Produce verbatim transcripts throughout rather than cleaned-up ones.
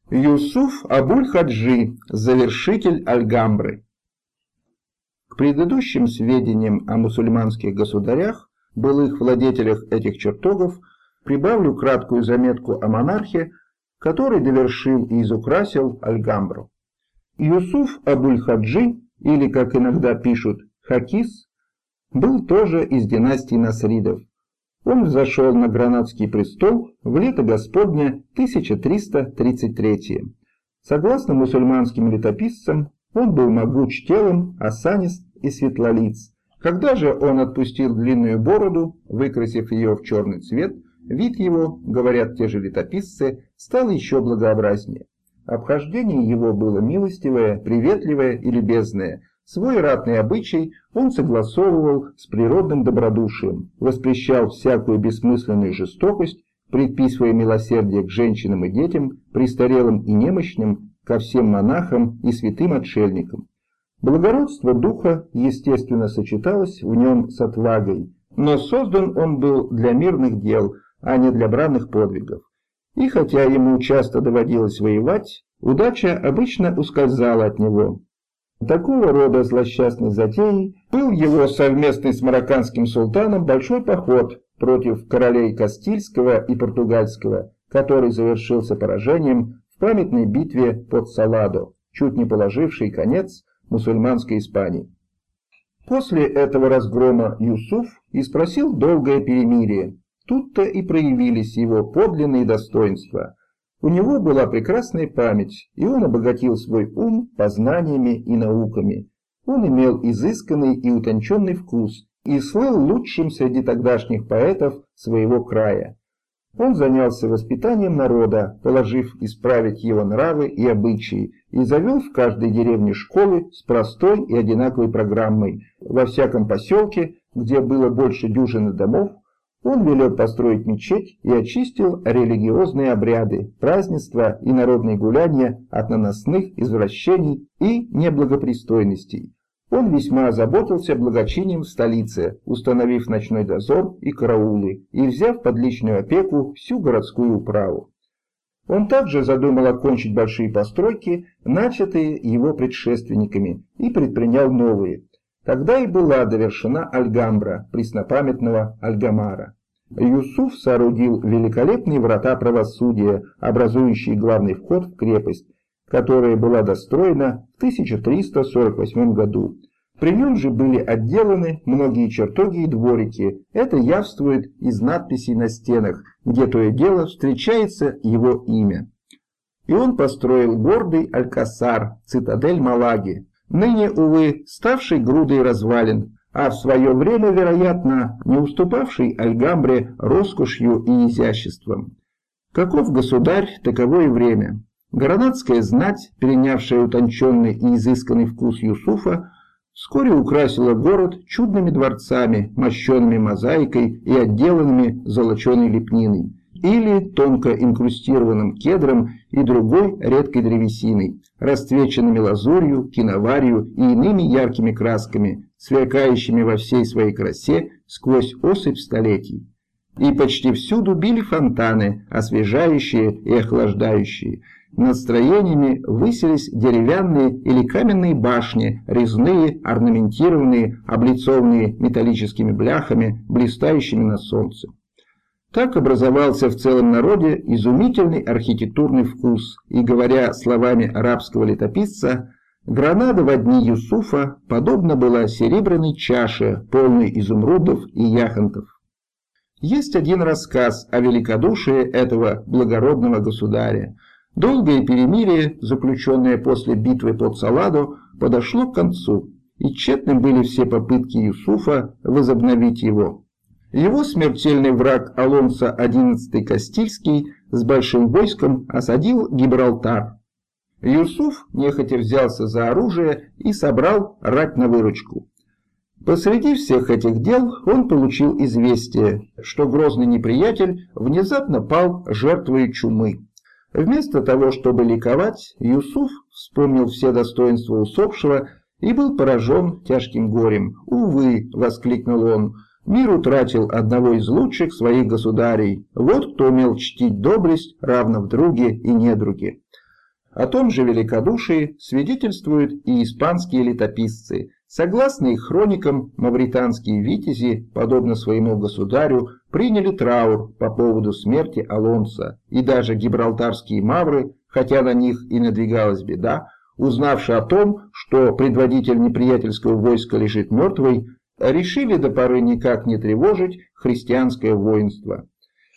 Юсуф Абуль-Хаджи, завершитель Альгамбры. К предыдущим сведениям о мусульманских государях, былых владетелях этих чертогов, прибавлю краткую заметку о монархе, который довершил и изукрасил Альгамбру. Юсуф Абуль-Хаджи, или, как иногда пишут, Хакис, был тоже из династии Насридов. Он взошел на Гранадский престол в лето Господня тысяча триста тридцать третьего. Согласно мусульманским летописцам, он был могуч телом, осанист и светлолиц. Когда же он отпустил длинную бороду, выкрасив ее в черный цвет, вид его, говорят те же летописцы, стал еще благообразнее. Обхождение его было милостивое, приветливое и любезное. Свой ратный обычай он согласовывал с природным добродушием, воспрещал всякую бессмысленную жестокость, предписывая милосердие к женщинам и детям, престарелым и немощным, ко всем монахам и святым отшельникам. Благородство духа, естественно, сочеталось в нем с отвагой, но создан он был для мирных дел, а не для бранных подвигов. И хотя ему часто доводилось воевать, удача обычно ускользала от него. Такого рода злосчастной затеей был его совместный с марокканским султаном большой поход против королей Кастильского и Португальского, который завершился поражением в памятной битве под Саладо, чуть не положившей конец мусульманской Испании. После этого разгрома Юсуф и спросил долгое перемирие. Тут-то и проявились его подлинные достоинства. У него была прекрасная память, и он обогатил свой ум познаниями и науками. Он имел изысканный и утонченный вкус и слыл лучшим среди тогдашних поэтов своего края. Он занялся воспитанием народа, положив исправить его нравы и обычаи, и завел в каждой деревне школы с простой и одинаковой программой. Во всяком поселке, где было больше дюжины домов, он велел построить мечеть и очистил религиозные обряды, празднества и народные гуляния от наносных извращений и неблагопристойностей. Он весьма озаботился благочинием в столице, установив ночной дозор и караулы, и взяв под личную опеку всю городскую управу. Он также задумал окончить большие постройки, начатые его предшественниками, и предпринял новые. Тогда и была довершена Альгамбра преснопамятного Альгамара. Юсуф соорудил великолепные врата правосудия, образующие главный вход в крепость, которая была достроена в тысяча триста сорок восьмом году. При нем же были отделаны многие чертоги и дворики. Это явствует из надписей на стенах, где то и дело встречается его имя. И он построил гордый Алькасар, цитадель Малаги, ныне, увы, ставший грудой развалин, а в свое время, вероятно, не уступавший Альгамбре роскошью и изяществом. Каков государь, таково и время. Гранадская знать, перенявшая утонченный и изысканный вкус Юсуфа, вскоре украсила город чудными дворцами, мощенными мозаикой и отделанными золоченой лепниной, или тонко инкрустированным кедром и другой редкой древесиной, расцвеченными лазурью, киноварью и иными яркими красками, сверкающими во всей своей красе сквозь осыпь столетий. И почти всюду били фонтаны, освежающие и охлаждающие. Над строениями высились деревянные или каменные башни, резные, орнаментированные, облицованные металлическими бляхами, блистающими на солнце. Так образовался в целом народе изумительный архитектурный вкус, и, говоря словами арабского летописца, Гранада во дни Юсуфа подобна была серебряной чаше, полной изумрудов и яхонтов. Есть один рассказ о великодушии этого благородного государя. Долгое перемирие, заключенное после битвы под Саладо, подошло к концу, и тщетны были все попытки Юсуфа возобновить его. Его смертельный враг Алонсо одиннадцатый Кастильский с большим войском осадил Гибралтар. Юсуф нехотя взялся за оружие и собрал рать на выручку. Посреди всех этих дел он получил известие, что грозный неприятель внезапно пал жертвой чумы. Вместо того, чтобы ликовать, Юсуф вспомнил все достоинства усопшего и был поражен тяжким горем. «Увы!» — воскликнул он. «Мир утратил одного из лучших своих государей. Вот кто умел чтить доблесть, равно в друге и недруге». О том же великодушии свидетельствуют и испанские летописцы. Согласно их хроникам, мавританские витязи, подобно своему государю, приняли траур по поводу смерти Алонсо, и даже гибралтарские мавры, хотя на них и надвигалась беда, узнавши о том, что предводитель неприятельского войска лежит мертвый, решили до поры никак не тревожить христианское воинство.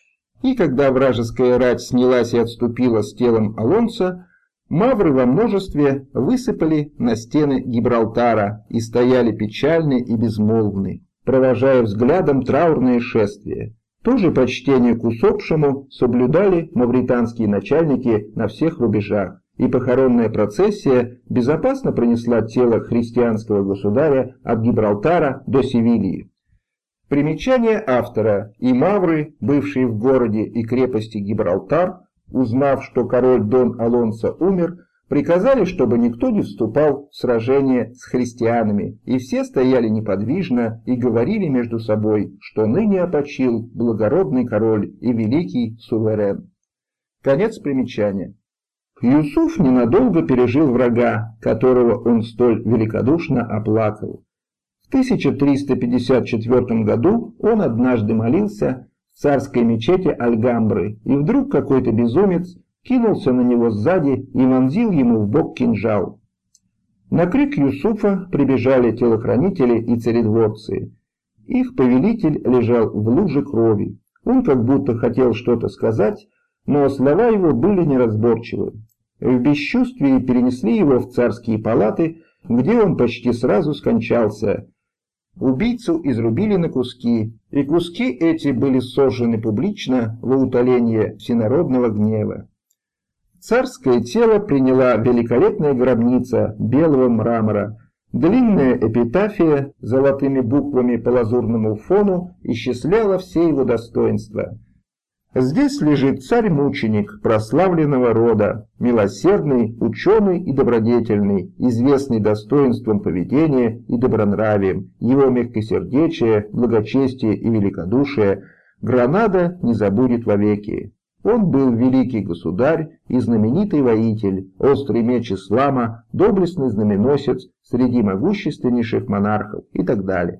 И когда вражеская рать снялась и отступила с телом Алонсо, мавры во множестве высыпали на стены Гибралтара и стояли печальны и безмолвны, провожая взглядом траурное шествие. То же почтение к усопшему соблюдали мавританские начальники на всех рубежах, и похоронная процессия безопасно пронесла тело христианского государя от Гибралтара до Севильи. Примечание автора: и мавры, бывшие в городе и крепости Гибралтар, узнав, что король Дон Алонсо умер, приказали, чтобы никто не вступал в сражение с христианами, и все стояли неподвижно и говорили между собой, что ныне опочил благородный король и великий суверен. Конец примечания. Юсуф ненадолго пережил врага, которого он столь великодушно оплакал. В тысяча триста пятьдесят четвёртом году он однажды молился в царской мечети Альгамбры, и вдруг какой-то безумец кинулся на него сзади и вонзил ему в бок кинжал. На крик Юсуфа прибежали телохранители и царедворцы. Их повелитель лежал в луже крови. Он как будто хотел что-то сказать, но слова его были неразборчивы. В бесчувствии перенесли его в царские палаты, где он почти сразу скончался. Убийцу изрубили на куски, и куски эти были сожжены публично во утоление всенародного гнева. Царское тело приняла великолепная гробница белого мрамора. Длинная эпитафия золотыми буквами по лазурному фону исчисляла все его достоинства. Здесь лежит царь-мученик прославленного рода, милосердный, ученый и добродетельный, известный достоинством поведения и добронравием, его мягкосердечие, благочестие и великодушие Гранада не забудет вовеки. Он был великий государь и знаменитый воитель, острый меч ислама, доблестный знаменосец среди могущественнейших монархов и так далее.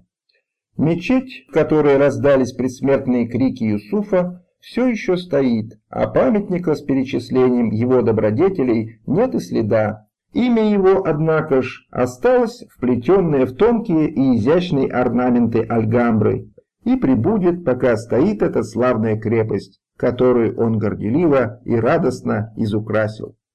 Мечеть, в которой раздались предсмертные крики Юсуфа, все еще стоит, а памятника с перечислением его добродетелей нет и следа. Имя его, однако ж, осталось вплетенное в тонкие и изящные орнаменты Альгамбры, и пребудет, пока стоит эта славная крепость, которую он горделиво и радостно изукрасил.